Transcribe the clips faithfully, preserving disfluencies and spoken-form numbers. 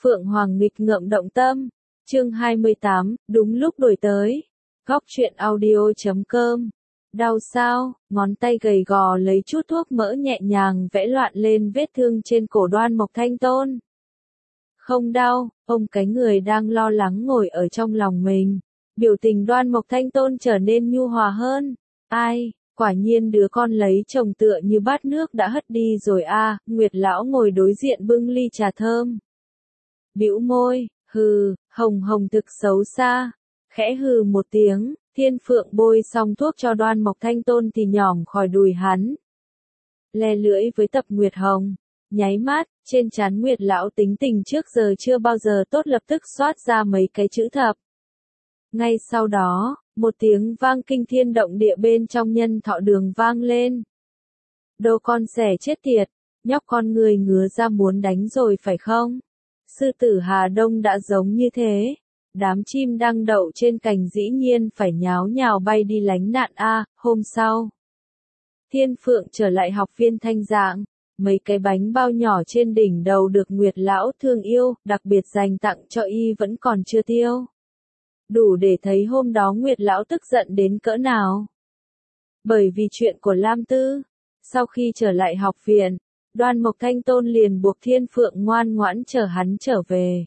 Phượng Hoàng nghịch ngợm động tâm. Chương hai mươi tám, đúng lúc đổi tới. Góc truyện audio chấm com. Đau sao? Ngón tay gầy gò lấy chút thuốc mỡ nhẹ nhàng vẽ loạn lên vết thương trên cổ Đoan Mộc Thanh Tôn. Không đau, ông cái người đang lo lắng ngồi ở trong lòng mình. Biểu tình Đoan Mộc Thanh Tôn trở nên nhu hòa hơn. Ai, quả nhiên đứa con lấy chồng tựa như bát nước đã hất đi rồi a. À, Nguyệt lão ngồi đối diện bưng ly trà thơm. Bĩu môi, hừ, hồng hồng thực xấu xa. Khẽ hừ một tiếng, Thiên Phượng bôi xong thuốc cho Đoan Mộc Thanh Tôn thì nhỏm khỏi đùi hắn. Le lưỡi với Tập Nguyệt Hồng, nháy mắt, trên trán Nguyệt lão tính tình trước giờ chưa bao giờ tốt lập tức xoát ra mấy cái chữ thập. Ngay sau đó, một tiếng vang kinh thiên động địa bên trong Nhân Thọ Đường vang lên. Đồ con xẻ chết tiệt, nhóc con người ngứa ra muốn đánh rồi phải không? Sư tử Hà Đông đã giống như thế. Đám chim đang đậu trên cành dĩ nhiên phải nháo nhào bay đi lánh nạn a. Hôm sau, Thiên Phượng trở lại học viên Thanh Dạng. Mấy cái bánh bao nhỏ trên đỉnh đầu được Nguyệt lão thương yêu, đặc biệt dành tặng cho y vẫn còn chưa tiêu. Đủ để thấy hôm đó Nguyệt lão tức giận đến cỡ nào. Bởi vì chuyện của Lam Tư, sau khi trở lại học viện, Đoan Mộc Thanh Tôn liền buộc Thiên Phượng ngoan ngoãn chờ hắn trở về.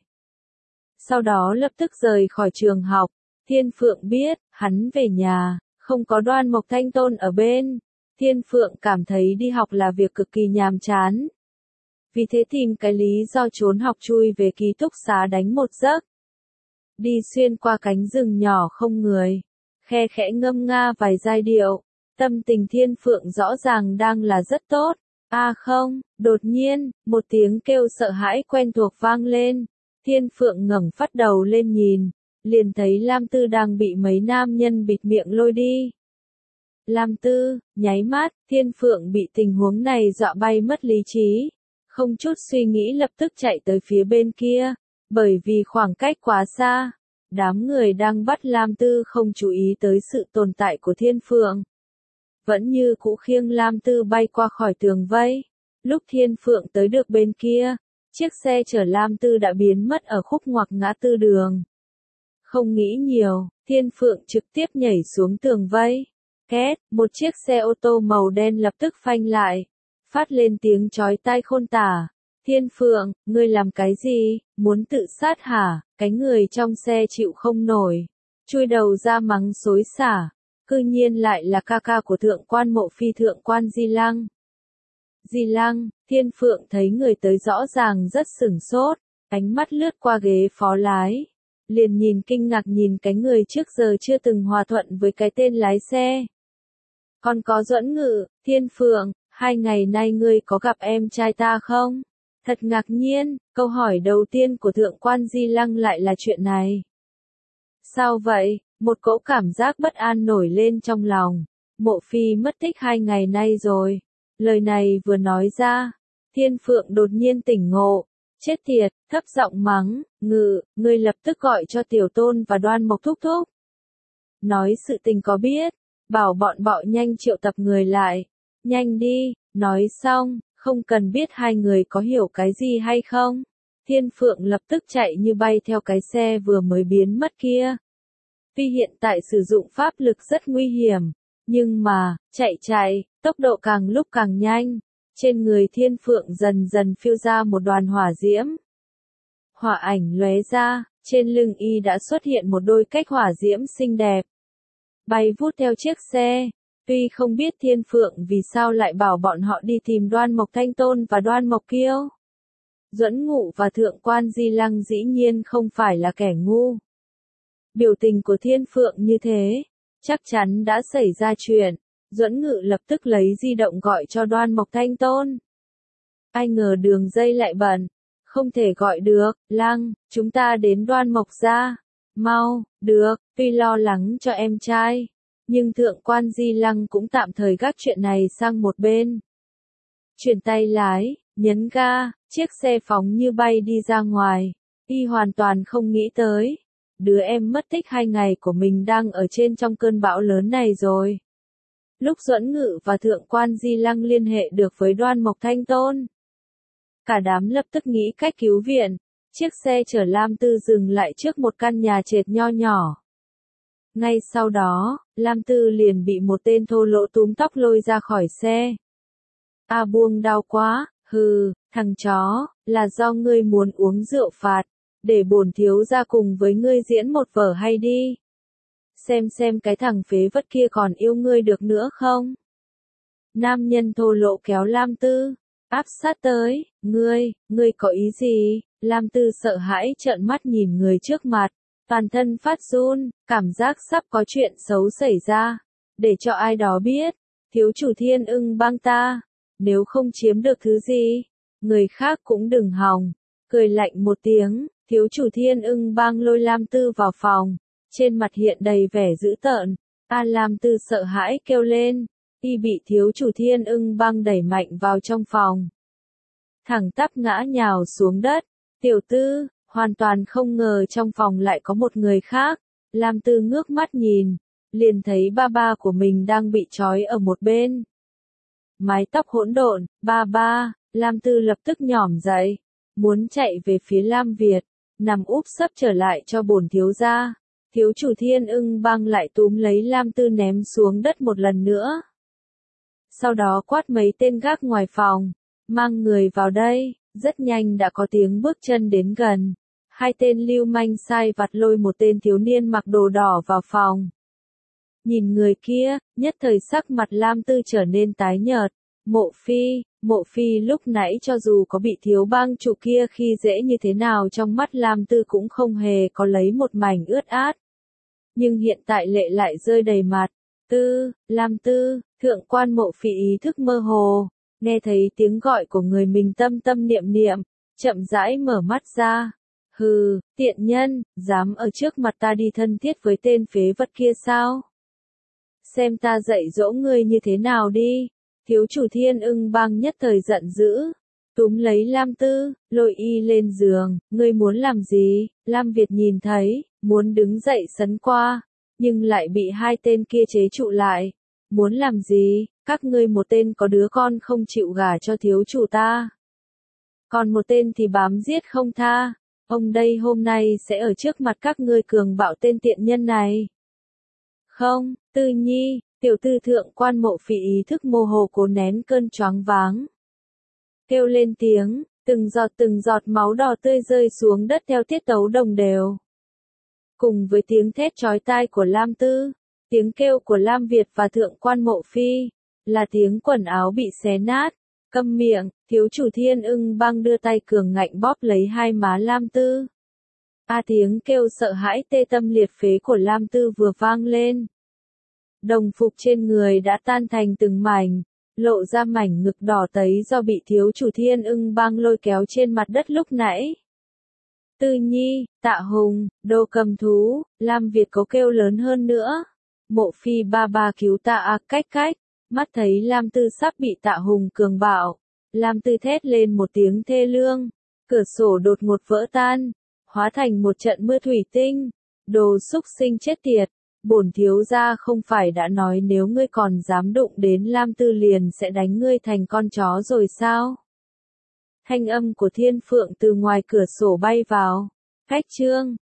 Sau đó lập tức rời khỏi trường học. Thiên Phượng biết, hắn về nhà, không có Đoan Mộc Thanh Tôn ở bên. Thiên Phượng cảm thấy đi học là việc cực kỳ nhàm chán. Vì thế tìm cái lý do trốn học chui về ký túc xá đánh một giấc. Đi xuyên qua cánh rừng nhỏ không người. Khe khẽ ngâm nga vài giai điệu. Tâm tình Thiên Phượng rõ ràng đang là rất tốt. A à không, đột nhiên, một tiếng kêu sợ hãi quen thuộc vang lên. Thiên Phượng ngẩng phát đầu lên nhìn, liền thấy Lam Tư đang bị mấy nam nhân bịt miệng lôi đi. Lam Tư, nháy mắt, Thiên Phượng bị tình huống này dọa bay mất lý trí. Không chút suy nghĩ lập tức chạy tới phía bên kia, bởi vì khoảng cách quá xa. Đám người đang bắt Lam Tư không chú ý tới sự tồn tại của Thiên Phượng. Vẫn như cũ khiêng Lam Tư bay qua khỏi tường vây. Lúc Thiên Phượng tới được bên kia, chiếc xe chở Lam Tư đã biến mất ở khúc ngoặc ngã tư đường. Không nghĩ nhiều, Thiên Phượng trực tiếp nhảy xuống tường vây. Két, một chiếc xe ô tô màu đen lập tức phanh lại. Phát lên tiếng chói tai khôn tả. Thiên Phượng, ngươi làm cái gì, muốn tự sát hả? Cái người trong xe chịu không nổi. Chui đầu ra mắng xối xả. Cư nhiên lại là ca ca của thượng quan Mộ Phi thượng quan Di Lăng. Di Lăng, Thiên Phượng thấy người tới rõ ràng rất sửng sốt, ánh mắt lướt qua ghế phó lái. Liền nhìn kinh ngạc nhìn cái người trước giờ chưa từng hòa thuận với cái tên lái xe. Còn có Duẫn Ngự, Thiên Phượng, hai ngày nay ngươi có gặp em trai ta không? Thật ngạc nhiên, câu hỏi đầu tiên của thượng quan Di Lăng lại là chuyện này. Sao vậy? Một cỗ cảm giác bất an nổi lên trong lòng. Mộ Phi mất tích hai ngày nay rồi. Lời này vừa nói ra, Thiên Phượng đột nhiên tỉnh ngộ. Chết tiệt, thấp giọng mắng, Ngự, ngươi lập tức gọi cho Tiểu Tôn và Đoan Mộc thúc thúc. Nói sự tình có biết, bảo bọn bọ nhanh triệu tập người lại. Nhanh đi, nói xong, không cần biết hai người có hiểu cái gì hay không. Thiên Phượng lập tức chạy như bay theo cái xe vừa mới biến mất kia. Tuy hiện tại sử dụng pháp lực rất nguy hiểm, nhưng mà, chạy chạy, tốc độ càng lúc càng nhanh. Trên người Thiên Phượng dần dần phiêu ra một đoàn hỏa diễm. Hỏa ảnh lóe ra, trên lưng y đã xuất hiện một đôi cách hỏa diễm xinh đẹp. Bay vút theo chiếc xe. Tuy không biết Thiên Phượng vì sao lại bảo bọn họ đi tìm Đoan Mộc Thanh Tôn và Đoan Mộc Kiêu. Duẫn Ngụ và thượng quan Di Lăng dĩ nhiên không phải là kẻ ngu. Biểu tình của Thiên Phượng như thế, chắc chắn đã xảy ra chuyện. Duẫn Ngự lập tức lấy di động gọi cho Đoan Mộc Thanh Tôn. Ai ngờ đường dây lại bận, không thể gọi được. Lăng, chúng ta đến Đoan Mộc gia. Mau, được, tuy lo lắng cho em trai, nhưng thượng quan Di Lăng cũng tạm thời gác chuyện này sang một bên. Chuyển tay lái, nhấn ga, chiếc xe phóng như bay đi ra ngoài. Y hoàn toàn không nghĩ tới, đứa em mất tích hai ngày của mình đang ở trên trong cơn bão lớn này rồi. Lúc Duẫn Ngự và thượng quan Di Lăng liên hệ được với Đoan Mộc Thanh Tôn, cả đám lập tức nghĩ cách cứu viện. Chiếc xe chở Lam Tư dừng lại trước một căn nhà trệt nho nhỏ. Ngay sau đó, Lam Tư liền bị một tên thô lỗ túm tóc lôi ra khỏi xe. A Buông đau quá, hừ, thằng chó, là do ngươi muốn uống rượu phạt, để bổn thiếu gia cùng với ngươi diễn một vở hay đi. Xem xem cái thằng phế vật kia còn yêu ngươi được nữa không? Nam nhân thô lỗ kéo Lam Tư, áp sát tới, ngươi, ngươi có ý gì? Lam Tư sợ hãi trợn mắt nhìn người trước mặt, toàn thân phát run, cảm giác sắp có chuyện xấu xảy ra. Để cho ai đó biết, thiếu chủ Thiên Ưng Bang ta, nếu không chiếm được thứ gì, người khác cũng đừng hòng. Cười lạnh một tiếng, thiếu chủ Thiên Ưng Bang lôi Lam Tư vào phòng, trên mặt hiện đầy vẻ dữ tợn. A Lam Tư sợ hãi kêu lên, y bị thiếu chủ Thiên Ưng Bang đẩy mạnh vào trong phòng. Thẳng tắp ngã nhào xuống đất, tiểu tư, hoàn toàn không ngờ trong phòng lại có một người khác. Lam Tư ngước mắt nhìn, liền thấy ba ba của mình đang bị trói ở một bên. Mái tóc hỗn độn, ba ba, Lam Tư lập tức nhỏm dậy, muốn chạy về phía Lam Việt, nằm úp sấp trở lại cho bổn thiếu gia. Thiếu chủ Thiên Ưng Bang lại túm lấy Lam Tư ném xuống đất một lần nữa. Sau đó quát mấy tên gác ngoài phòng, mang người vào đây. Rất nhanh đã có tiếng bước chân đến gần. Hai tên lưu manh sai vặt lôi một tên thiếu niên mặc đồ đỏ vào phòng. Nhìn người kia, nhất thời sắc mặt Lam Tư trở nên tái nhợt. Mộ Phi, Mộ Phi lúc nãy cho dù có bị thiếu bang chủ kia khi dễ như thế nào trong mắt Lam Tư cũng không hề có lấy một mảnh ướt át. Nhưng hiện tại lệ lại rơi đầy mặt. Tư, Lam Tư, thượng quan Mộ Phi ý thức mơ hồ. Nghe thấy tiếng gọi của người mình tâm tâm niệm niệm, chậm rãi mở mắt ra. Hừ, tiện nhân, dám ở trước mặt ta đi thân thiết với tên phế vật kia sao? Xem ta dạy dỗ ngươi như thế nào đi. Thiếu chủ Thiên Ưng Bang nhất thời giận dữ, túm lấy Lam Tư, lôi y lên giường. Ngươi muốn làm gì? Lam Việt nhìn thấy, muốn đứng dậy sấn qua, nhưng lại bị hai tên kia chế trụ lại. Muốn làm gì? Các ngươi một tên có đứa con không chịu gả cho thiếu chủ ta, còn một tên thì bám giết không tha. Ông đây hôm nay sẽ ở trước mặt các ngươi cường bạo tên tiện nhân này. Không, Tư Nhi, tiểu tư thượng quan Mộ Phỉ ý thức mơ hồ cố nén cơn choáng váng. Kêu lên tiếng, từng giọt từng giọt máu đỏ tươi rơi xuống đất theo tiết tấu đồng đều. Cùng với tiếng thét chói tai của Lam Tư, tiếng kêu của Lam Việt và thượng quan Mộ Phi, là tiếng quần áo bị xé nát. Câm miệng, thiếu chủ Thiên Ưng Bang đưa tay cường ngạnh bóp lấy hai má Lam Tư. A tiếng kêu sợ hãi tê tâm liệt phế của Lam Tư vừa vang lên. Đồng phục trên người đã tan thành từng mảnh, lộ ra mảnh ngực đỏ tấy do bị thiếu chủ Thiên Ưng Bang lôi kéo trên mặt đất lúc nãy. Tư Nhi, Tạ Hùng, Đồ Cầm Thú, Lam Việt có kêu lớn hơn nữa. Mộ Phi ba ba cứu ta à, cách cách. Mắt thấy Lam Tư sắp bị Tạ Hùng cường bạo, Lam Tư thét lên một tiếng thê lương, cửa sổ đột ngột vỡ tan, hóa thành một trận mưa thủy tinh. Đồ xúc sinh chết tiệt, bổn thiếu gia không phải đã nói nếu ngươi còn dám đụng đến Lam Tư liền sẽ đánh ngươi thành con chó rồi sao? Thanh âm của Thiên Phượng từ ngoài cửa sổ bay vào. Khách trương,